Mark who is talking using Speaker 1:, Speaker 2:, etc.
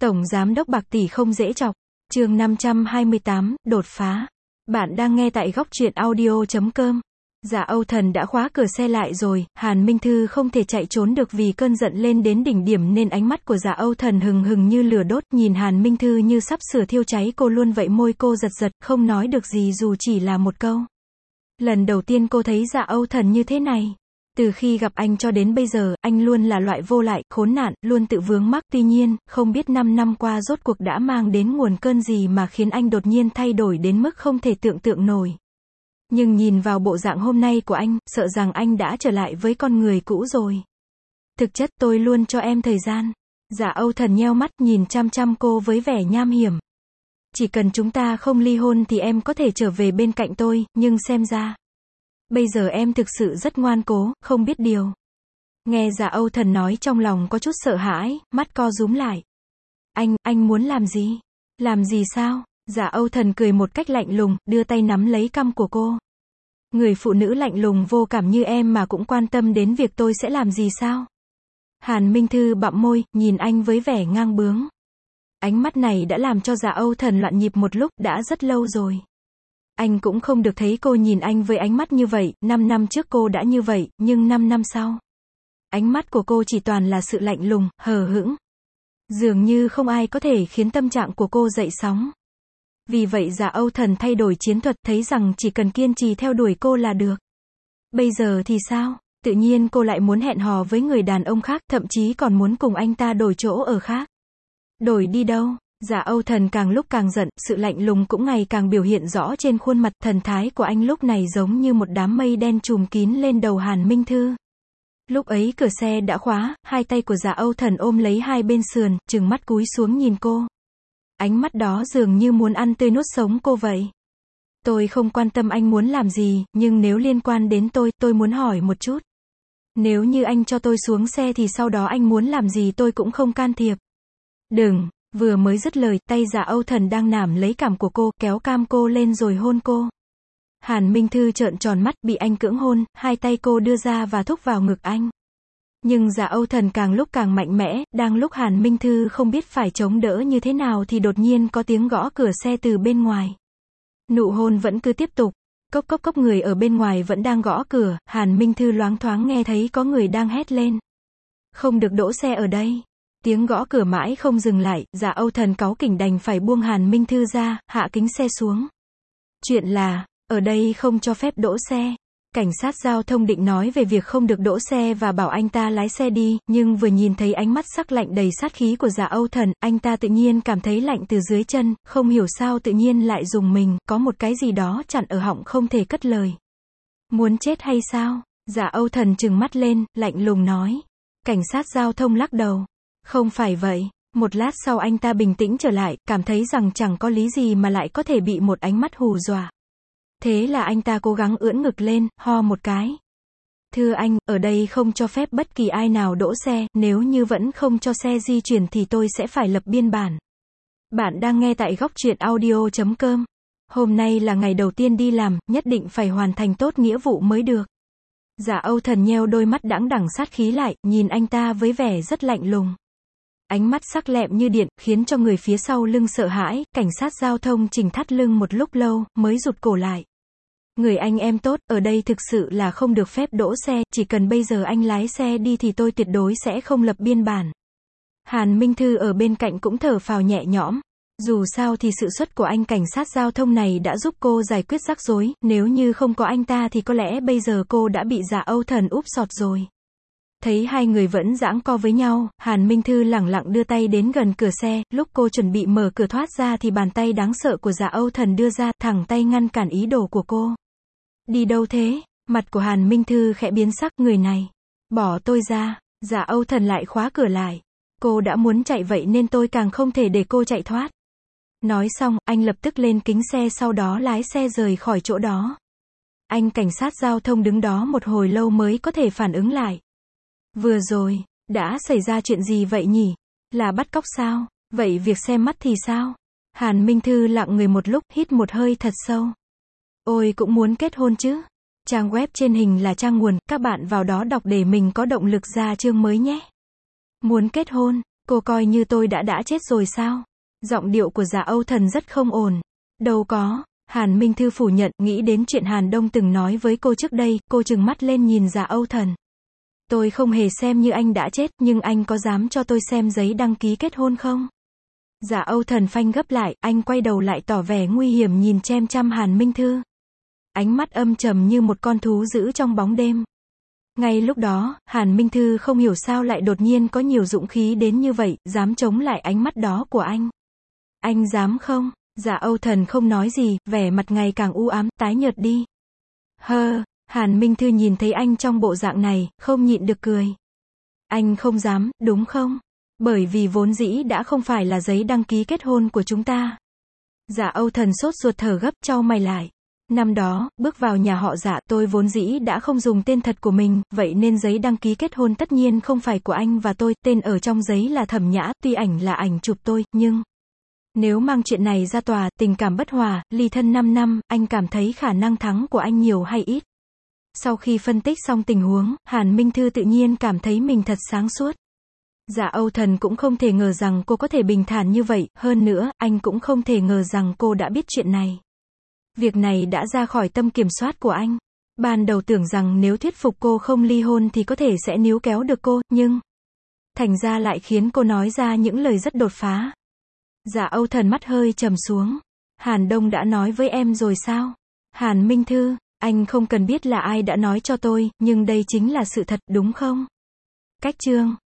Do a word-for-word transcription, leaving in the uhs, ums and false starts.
Speaker 1: Tổng giám đốc bạc tỷ không dễ chọc. Chương năm trăm hai mươi tám, đột phá. Bạn đang nghe tại góc truyện audio chấm com. Dạ Âu Thần đã khóa cửa xe lại rồi, Hàn Minh Thư không thể chạy trốn được vì cơn giận lên đến đỉnh điểm nên ánh mắt của Dạ Âu Thần hừng hừng như lửa đốt, nhìn Hàn Minh Thư như sắp sửa thiêu cháy cô luôn vậy, môi cô giật giật, không nói được gì dù chỉ là một câu. Lần đầu tiên cô thấy Dạ Âu Thần như thế này. Từ khi gặp anh cho đến bây giờ, anh luôn là loại vô lại, khốn nạn, luôn tự vướng mắc. Tuy nhiên, không biết năm năm qua rốt cuộc đã mang đến nguồn cơn gì mà khiến anh đột nhiên thay đổi đến mức không thể tưởng tượng nổi. Nhưng nhìn vào bộ dạng hôm nay của anh, sợ rằng anh đã trở lại với con người cũ rồi. Thực chất tôi luôn cho em thời gian. Dạ Âu Thần nheo mắt nhìn chăm chăm cô với vẻ nham hiểm. Chỉ cần chúng ta không ly hôn thì em có thể trở về bên cạnh tôi, nhưng xem ra bây giờ em thực sự rất ngoan cố, không biết điều. Nghe Dạ Âu Thần nói trong lòng có chút sợ hãi, mắt co rúm lại. Anh, anh muốn làm gì? Làm gì sao? Dạ Âu Thần cười một cách lạnh lùng, đưa tay nắm lấy cằm của cô. Người phụ nữ lạnh lùng vô cảm như em mà cũng quan tâm đến việc tôi sẽ làm gì sao? Hàn Minh Thư bặm môi, nhìn anh với vẻ ngang bướng. Ánh mắt này đã làm cho Dạ Âu Thần loạn nhịp một lúc, đã rất lâu rồi. Anh cũng không được thấy cô nhìn anh với ánh mắt như vậy, năm năm trước cô đã như vậy, nhưng năm năm sau, ánh mắt của cô chỉ toàn là sự lạnh lùng, hờ hững. Dường như không ai có thể khiến tâm trạng của cô dậy sóng. Vì vậy Dạ Âu Thần thay đổi chiến thuật, thấy rằng chỉ cần kiên trì theo đuổi cô là được. Bây giờ thì sao? Tự nhiên cô lại muốn hẹn hò với người đàn ông khác, thậm chí còn muốn cùng anh ta đổi chỗ ở khác. Đổi đi đâu? Dạ Âu Thần càng lúc càng giận, sự lạnh lùng cũng ngày càng biểu hiện rõ trên khuôn mặt, thần thái của anh lúc này giống như một đám mây đen trùm kín lên đầu Hàn Minh Thư. Lúc ấy cửa xe đã khóa, hai tay của Dạ Âu Thần ôm lấy hai bên sườn, trừng mắt cúi xuống nhìn cô. Ánh mắt đó dường như muốn ăn tươi nuốt sống cô vậy. Tôi không quan tâm anh muốn làm gì, nhưng nếu liên quan đến tôi, tôi muốn hỏi một chút. Nếu như anh cho tôi xuống xe thì sau đó anh muốn làm gì tôi cũng không can thiệp. Đừng. Vừa mới dứt lời, tay Dạ Âu Thần đang nắm lấy cằm của cô, kéo cam cô lên rồi hôn cô. Hàn Minh Thư trợn tròn mắt, bị anh cưỡng hôn, hai tay cô đưa ra và thúc vào ngực anh. Nhưng Dạ Âu Thần càng lúc càng mạnh mẽ, đang lúc Hàn Minh Thư không biết phải chống đỡ như thế nào thì đột nhiên có tiếng gõ cửa xe từ bên ngoài. Nụ hôn vẫn cứ tiếp tục. Cốc cốc cốc, người ở bên ngoài vẫn đang gõ cửa, Hàn Minh Thư loáng thoáng nghe thấy có người đang hét lên. Không được đỗ xe ở đây. Tiếng gõ cửa mãi không dừng lại, Dạ Âu Thần cáu kỉnh đành phải buông Hàn Minh Thư ra, hạ kính xe xuống. Chuyện là, ở đây không cho phép đỗ xe. Cảnh sát giao thông định nói về việc không được đỗ xe và bảo anh ta lái xe đi, nhưng vừa nhìn thấy ánh mắt sắc lạnh đầy sát khí của Dạ Âu Thần, anh ta tự nhiên cảm thấy lạnh từ dưới chân, không hiểu sao tự nhiên lại rùng mình, có một cái gì đó chặn ở họng không thể cất lời. Muốn chết hay sao? Dạ Âu Thần trừng mắt lên, lạnh lùng nói. Cảnh sát giao thông lắc đầu. Không phải vậy. Một lát sau anh ta bình tĩnh trở lại, cảm thấy rằng chẳng có lý gì mà lại có thể bị một ánh mắt hù dọa. Thế là anh ta cố gắng ưỡn ngực lên, ho một cái. Thưa anh, ở đây không cho phép bất kỳ ai nào đỗ xe, nếu như vẫn không cho xe di chuyển thì tôi sẽ phải lập biên bản. Bạn đang nghe tại góc truyện audio chấm com. Hôm nay là ngày đầu tiên đi làm, nhất định phải hoàn thành tốt nghĩa vụ mới được. Dạ Âu Thần nheo đôi mắt đãng đẳng sát khí lại, nhìn anh ta với vẻ rất lạnh lùng. Ánh mắt sắc lẹm như điện, khiến cho người phía sau lưng sợ hãi, cảnh sát giao thông chỉnh thắt lưng một lúc lâu, mới rụt cổ lại. Người anh em tốt, ở đây thực sự là không được phép đỗ xe, chỉ cần bây giờ anh lái xe đi thì tôi tuyệt đối sẽ không lập biên bản. Hàn Minh Thư ở bên cạnh cũng thở phào nhẹ nhõm. Dù sao thì sự xuất của anh cảnh sát giao thông này đã giúp cô giải quyết rắc rối, nếu như không có anh ta thì có lẽ bây giờ cô đã bị Dạ Âu Thần úp sọt rồi. Thấy hai người vẫn giãng co với nhau, Hàn Minh Thư lẳng lặng đưa tay đến gần cửa xe, lúc cô chuẩn bị mở cửa thoát ra thì bàn tay đáng sợ của Dạ Âu Thần đưa ra, thẳng tay ngăn cản ý đồ của cô. Đi đâu thế? Mặt của Hàn Minh Thư khẽ biến sắc, người này. Bỏ tôi ra. Dạ Âu Thần lại khóa cửa lại. Cô đã muốn chạy vậy nên tôi càng không thể để cô chạy thoát. Nói xong, anh lập tức lên kính xe sau đó lái xe rời khỏi chỗ đó. Anh cảnh sát giao thông đứng đó một hồi lâu mới có thể phản ứng lại. Vừa rồi, đã xảy ra chuyện gì vậy nhỉ? Là bắt cóc sao? Vậy việc xem mắt thì sao? Hàn Minh Thư lặng người một lúc, hít một hơi thật sâu. Ôi cũng muốn kết hôn chứ? Trang web trên hình là trang nguồn, các bạn vào đó đọc để mình có động lực ra chương mới nhé. Muốn kết hôn, Cô coi như tôi đã đã chết rồi sao? Giọng điệu của Dạ Âu Thần rất không ổn. Đâu có. Hàn Minh Thư phủ nhận, nghĩ đến chuyện Hàn Đông từng nói với cô trước đây, cô trừng mắt lên nhìn Dạ Âu Thần. Tôi không hề xem như anh đã chết, nhưng anh có dám cho tôi xem giấy đăng ký kết hôn không? Dạ Âu Thần phanh gấp lại, anh quay đầu lại tỏ vẻ nguy hiểm nhìn chem chăm Hàn Minh Thư. Ánh mắt âm trầm như một con thú dữ trong bóng đêm. Ngay lúc đó, Hàn Minh Thư không hiểu sao lại đột nhiên có nhiều dũng khí đến như vậy, dám chống lại ánh mắt đó của anh. Anh dám không? Dạ Âu Thần không nói gì, vẻ mặt ngày càng u ám, tái nhợt đi. Hơ, Hàn Minh Thư nhìn thấy anh trong bộ dạng này, không nhịn được cười. Anh không dám, đúng không? Bởi vì vốn dĩ đã không phải là giấy đăng ký kết hôn của chúng ta. Dạ Âu Thần sốt ruột thở gấp, chau mày lại. Năm đó, bước vào nhà họ Dạ, tôi vốn dĩ đã không dùng tên thật của mình, vậy nên giấy đăng ký kết hôn tất nhiên không phải của anh và tôi, tên ở trong giấy là Thẩm Nhã, tuy ảnh là ảnh chụp tôi, nhưng nếu mang chuyện này ra tòa, tình cảm bất hòa, ly thân năm năm, anh cảm thấy khả năng thắng của anh nhiều hay ít? Sau khi phân tích xong tình huống, Hàn Minh Thư tự nhiên cảm thấy mình thật sáng suốt. Dạ Âu Thần cũng không thể ngờ rằng cô có thể bình thản như vậy, hơn nữa, anh cũng không thể ngờ rằng cô đã biết chuyện này. Việc này đã ra khỏi tâm kiểm soát của anh. Ban đầu tưởng rằng nếu thuyết phục cô không ly hôn thì có thể sẽ níu kéo được cô, nhưng thành ra lại khiến cô nói ra những lời rất đột phá. Dạ Âu Thần mắt hơi trầm xuống. Hàn Đông đã nói với em rồi sao? Hàn Minh Thư, anh không cần biết là ai đã nói cho tôi, nhưng đây chính là sự thật, đúng không? Cách chương